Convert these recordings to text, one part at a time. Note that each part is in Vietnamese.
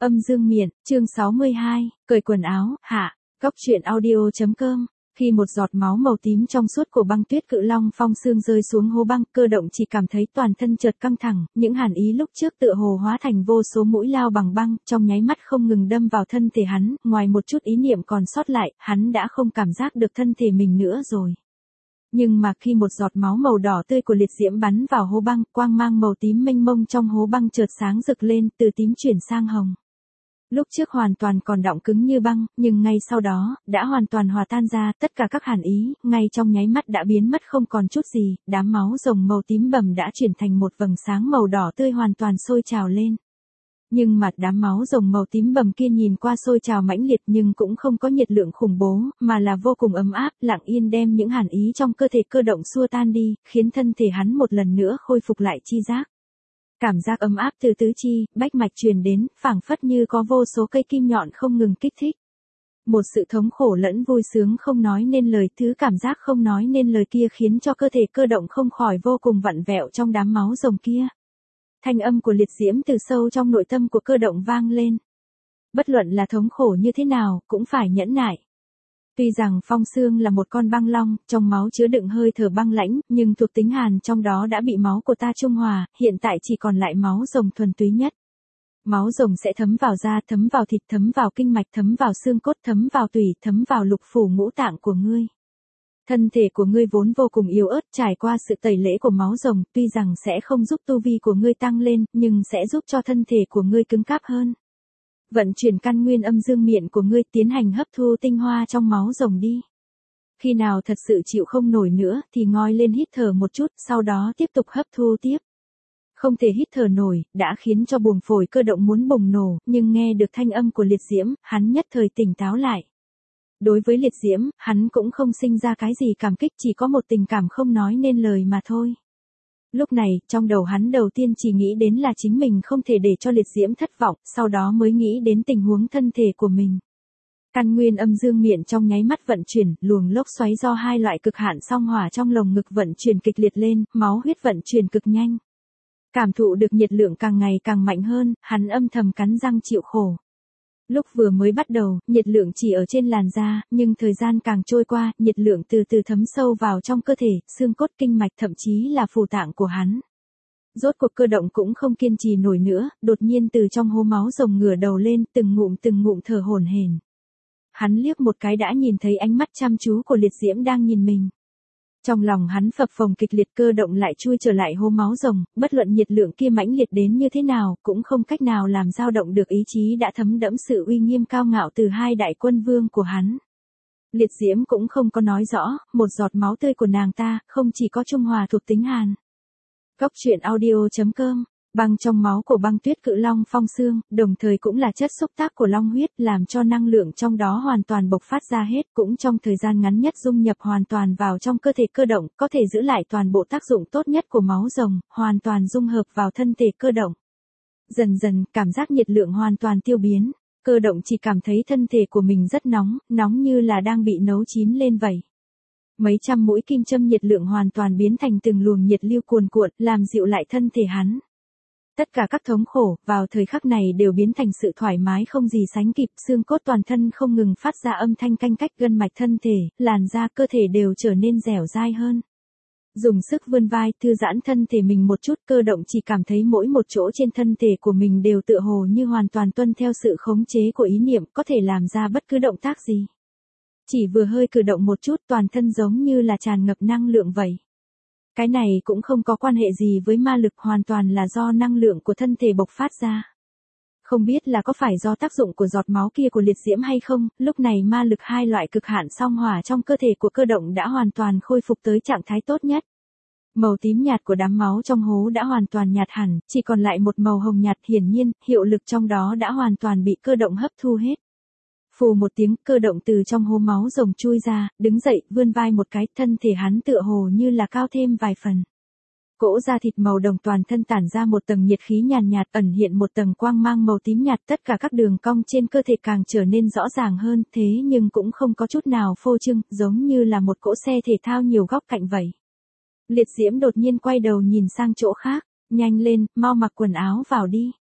Âm dương miện, chương 62, cởi quần áo, hạ, Góc truyện audio.com. Khi một giọt máu màu tím trong suốt của băng tuyết cự long phong xương rơi xuống hố băng, Cơ Động chỉ cảm thấy toàn thân chợt căng thẳng, những hàn ý lúc trước tựa hồ hóa thành vô số mũi lao bằng băng, trong nháy mắt không ngừng đâm vào thân thể hắn, ngoài một chút ý niệm còn sót lại, hắn đã không cảm giác được thân thể mình nữa rồi. Nhưng mà khi một giọt máu màu đỏ tươi của liệt diễm bắn vào hố băng, quang mang màu tím mênh mông trong hố băng chợt sáng rực lên, từ tím chuyển sang hồng. Lúc trước hoàn toàn còn đọng cứng như băng, nhưng ngay sau đó, đã hoàn toàn hòa tan ra, tất cả các hàn ý, ngay trong nháy mắt đã biến mất không còn chút gì, đám máu rồng màu tím bầm đã chuyển thành một vầng sáng màu đỏ tươi hoàn toàn sôi trào lên. Nhưng mà đám máu rồng màu tím bầm kia nhìn qua sôi trào mãnh liệt nhưng cũng không có nhiệt lượng khủng bố, mà là vô cùng ấm áp, lặng yên đem những hàn ý trong cơ thể Cơ Động xua tan đi, khiến thân thể hắn một lần nữa khôi phục lại chi giác. Cảm giác ấm áp từ tứ chi, bách mạch truyền đến, phảng phất như có vô số cây kim nhọn không ngừng kích thích. Một sự thống khổ lẫn vui sướng không nói nên lời, thứ cảm giác không nói nên lời kia khiến cho cơ thể Cơ Động không khỏi vô cùng vặn vẹo trong đám máu rồng kia. Thanh âm của liệt diễm từ sâu trong nội tâm của Cơ Động vang lên. Bất luận là thống khổ như thế nào, cũng phải nhẫn nại. Tuy rằng phong xương là một con băng long, trong máu chứa đựng hơi thở băng lãnh, nhưng thuộc tính hàn trong đó đã bị máu của ta trung hòa, hiện tại chỉ còn lại máu rồng thuần túy nhất. Máu rồng sẽ thấm vào da, thấm vào thịt, thấm vào kinh mạch, thấm vào xương cốt, thấm vào tủy, thấm vào lục phủ ngũ tạng của ngươi. Thân thể của ngươi vốn vô cùng yếu ớt, trải qua sự tẩy lễ của máu rồng, tuy rằng sẽ không giúp tu vi của ngươi tăng lên, nhưng sẽ giúp cho thân thể của ngươi cứng cáp hơn. Vận chuyển căn nguyên âm dương miện của ngươi, tiến hành hấp thu tinh hoa trong máu rồng đi. Khi nào thật sự chịu không nổi nữa, thì ngoi lên hít thở một chút, sau đó tiếp tục hấp thu tiếp. Không thể hít thở nổi, đã khiến cho buồng phổi Cơ Động muốn bùng nổ, nhưng nghe được thanh âm của liệt diễm, hắn nhất thời tỉnh táo lại. Đối với liệt diễm, hắn cũng không sinh ra cái gì cảm kích, chỉ có một tình cảm không nói nên lời mà thôi. Lúc này, trong đầu hắn đầu tiên chỉ nghĩ đến là chính mình không thể để cho liệt diễm thất vọng, sau đó mới nghĩ đến tình huống thân thể của mình. Căn nguyên âm dương miện trong nháy mắt vận chuyển, luồng lốc xoáy do hai loại cực hạn song hỏa trong lồng ngực vận chuyển kịch liệt lên, máu huyết vận chuyển cực nhanh. Cảm thụ được nhiệt lượng càng ngày càng mạnh hơn, hắn âm thầm cắn răng chịu khổ. Lúc vừa mới bắt đầu, nhiệt lượng chỉ ở trên làn da, nhưng thời gian càng trôi qua, nhiệt lượng từ từ thấm sâu vào trong cơ thể, xương cốt kinh mạch thậm chí là phù tạng của hắn. Rốt cuộc Cơ Động cũng không kiên trì nổi nữa, đột nhiên từ trong hố máu rồng ngửa đầu lên, từng ngụm thở hổn hển. Hắn liếc một cái đã nhìn thấy ánh mắt chăm chú của liệt diễm đang nhìn mình. Trong lòng hắn phập phồng kịch liệt, Cơ Động lại chui trở lại hố máu rồng, bất luận nhiệt lượng kia mãnh liệt đến như thế nào, cũng không cách nào làm dao động được ý chí đã thấm đẫm sự uy nghiêm cao ngạo từ hai đại quân vương của hắn. Liệt diễm cũng không có nói rõ, một giọt máu tươi của nàng ta, không chỉ có trung hòa thuộc tính hàn. Góc truyện audio.com. Băng trong máu của băng tuyết cự long phong xương, đồng thời cũng là chất xúc tác của long huyết, làm cho năng lượng trong đó hoàn toàn bộc phát ra hết, cũng trong thời gian ngắn nhất dung nhập hoàn toàn vào trong cơ thể Cơ Động, có thể giữ lại toàn bộ tác dụng tốt nhất của máu rồng, hoàn toàn dung hợp vào thân thể Cơ Động. Dần dần, cảm giác nhiệt lượng hoàn toàn tiêu biến, Cơ Động chỉ cảm thấy thân thể của mình rất nóng, nóng như là đang bị nấu chín lên vậy. Mấy trăm mũi kim châm nhiệt lượng hoàn toàn biến thành từng luồng nhiệt lưu cuồn cuộn, làm dịu lại thân thể hắn. Tất cả các thống khổ, vào thời khắc này đều biến thành sự thoải mái không gì sánh kịp, xương cốt toàn thân không ngừng phát ra âm thanh canh cách, gân mạch thân thể, làn da cơ thể đều trở nên dẻo dai hơn. Dùng sức vươn vai, thư giãn thân thể mình một chút, Cơ Động chỉ cảm thấy mỗi một chỗ trên thân thể của mình đều tựa hồ như hoàn toàn tuân theo sự khống chế của ý niệm, có thể làm ra bất cứ động tác gì. Chỉ vừa hơi cử động một chút, toàn thân giống như là tràn ngập năng lượng vậy. Cái này cũng không có quan hệ gì với ma lực, hoàn toàn là do năng lượng của thân thể bộc phát ra. Không biết là có phải do tác dụng của giọt máu kia của liệt diễm hay không, lúc này ma lực hai loại cực hạn song hỏa trong cơ thể của Cơ Động đã hoàn toàn khôi phục tới trạng thái tốt nhất. Màu tím nhạt của đám máu trong hố đã hoàn toàn nhạt hẳn, chỉ còn lại một màu hồng nhạt, hiển nhiên, hiệu lực trong đó đã hoàn toàn bị Cơ Động hấp thu hết. Phù một tiếng, Cơ Động từ trong hố máu rồng chui ra, đứng dậy, vươn vai một cái, thân thể hắn tựa hồ như là cao thêm vài phần. Cỗ da thịt màu đồng toàn thân tản ra một tầng nhiệt khí nhàn nhạt, ẩn hiện một tầng quang mang màu tím nhạt, tất cả các đường cong trên cơ thể càng trở nên rõ ràng hơn, thế nhưng cũng không có chút nào phô trương, giống như là một cỗ xe thể thao nhiều góc cạnh vậy. Liệt diễm đột nhiên quay đầu nhìn sang chỗ khác, nhanh lên, mau mặc quần áo vào đi.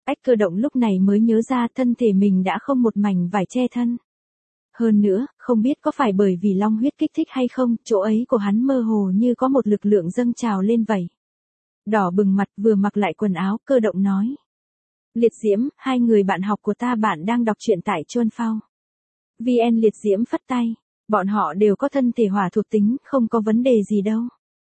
Ách Cơ Động lúc này mới nhớ ra thân thể mình đã không một mảnh vải che thân. Hơn nữa, không biết có phải bởi vì long huyết kích thích hay không, chỗ ấy của hắn mơ hồ như có một lực lượng dâng trào lên vậy. Đỏ bừng mặt vừa mặc lại quần áo, Cơ Động nói. Liệt Diễm, hai người bạn học của ta bạn đang đọc truyện tại Chuân Phao. VN Liệt Diễm phất tay. Bọn họ đều có thân thể hỏa thuộc tính, không có vấn đề gì đâu.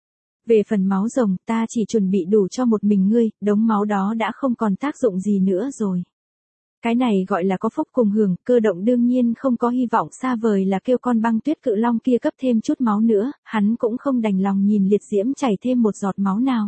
Về phần máu rồng, ta chỉ chuẩn bị đủ cho một mình ngươi, đống máu đó đã không còn tác dụng gì nữa rồi. Cái này gọi là có phúc cùng hưởng, Cơ Động đương nhiên không có hy vọng xa vời là kêu con băng tuyết cự long kia cấp thêm chút máu nữa, hắn cũng không đành lòng nhìn Liệt Diễm chảy thêm một giọt máu nào.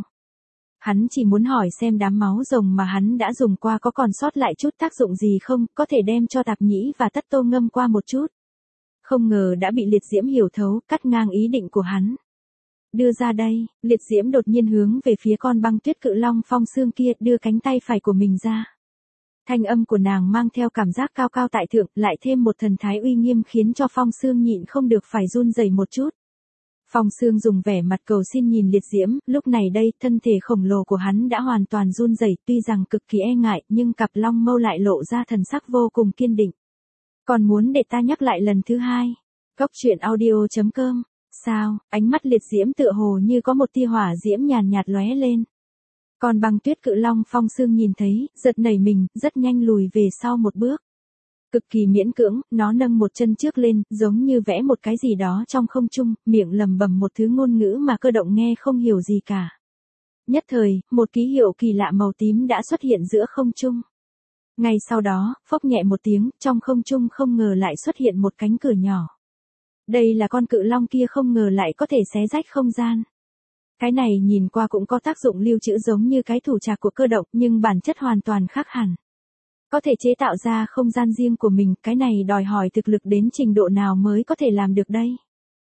Hắn chỉ muốn hỏi xem đám máu rồng mà hắn đã dùng qua có còn sót lại chút tác dụng gì không, có thể đem cho Tạp Nhĩ và Tất Tô ngâm qua một chút. Không ngờ đã bị Liệt Diễm hiểu thấu, cắt ngang ý định của hắn. Đưa ra đây, Liệt Diễm đột nhiên hướng về phía con băng tuyết cự long Phong Xương kia, đưa cánh tay phải của mình ra. Thanh âm của nàng mang theo cảm giác cao cao tại thượng, lại thêm một thần thái uy nghiêm khiến cho Phong Xương nhịn không được phải run rẩy một chút. Phong Xương dùng vẻ mặt cầu xin nhìn Liệt Diễm, lúc này đây, thân thể khổng lồ của hắn đã hoàn toàn run rẩy, tuy rằng cực kỳ e ngại, nhưng cặp long mâu lại lộ ra thần sắc vô cùng kiên định. Còn muốn để ta nhắc lại lần thứ hai. Cốc truyện audio.com. Sao, ánh mắt Liệt Diễm tựa hồ như có một tia hỏa diễm nhàn nhạt lóe lên. Còn băng tuyết cự long Phong Xương nhìn thấy, giật nảy mình, rất nhanh lùi về sau một bước. Cực kỳ miễn cưỡng, nó nâng một chân trước lên, giống như vẽ một cái gì đó trong không trung, miệng lẩm bẩm một thứ ngôn ngữ mà Cơ Động nghe không hiểu gì cả. Nhất thời, một ký hiệu kỳ lạ màu tím đã xuất hiện giữa không trung. Ngay sau đó, phốc nhẹ một tiếng, trong không trung không ngờ lại xuất hiện một cánh cửa nhỏ. Đây là con cự long kia không ngờ lại có thể xé rách không gian. Cái này nhìn qua cũng có tác dụng lưu trữ giống như cái thủ trạc của Cơ Động, nhưng bản chất hoàn toàn khác hẳn. Có thể chế tạo ra không gian riêng của mình, cái này đòi hỏi thực lực đến trình độ nào mới có thể làm được đây.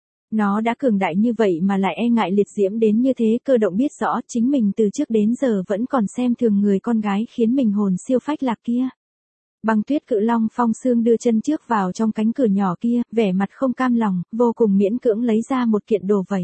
Nó đã cường đại như vậy mà lại e ngại Liệt Diễm đến như thế, Cơ Động biết rõ chính mình từ trước đến giờ vẫn còn xem thường người con gái khiến mình hồn siêu phách lạc kia. Băng tuyết cự long Phong Xương đưa chân trước vào trong cánh cửa nhỏ kia, vẻ mặt không cam lòng, vô cùng miễn cưỡng lấy ra một kiện đồ vẩy.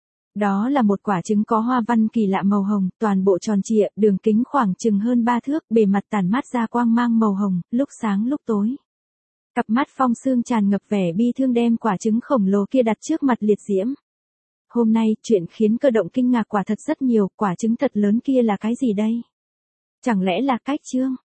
Đó là một quả trứng có hoa văn kỳ lạ màu hồng, toàn bộ tròn trịa, đường kính khoảng chừng hơn 3 thước, bề mặt tản mát ra quang mang màu hồng, lúc sáng lúc tối. Cặp mắt Phong Xương tràn ngập vẻ bi thương đem quả trứng khổng lồ kia đặt trước mặt Liệt Diễm. Hôm nay, chuyện khiến Cơ Động kinh ngạc quả thật rất nhiều, quả trứng thật lớn kia là cái gì đây? Chẳng lẽ là cách chương?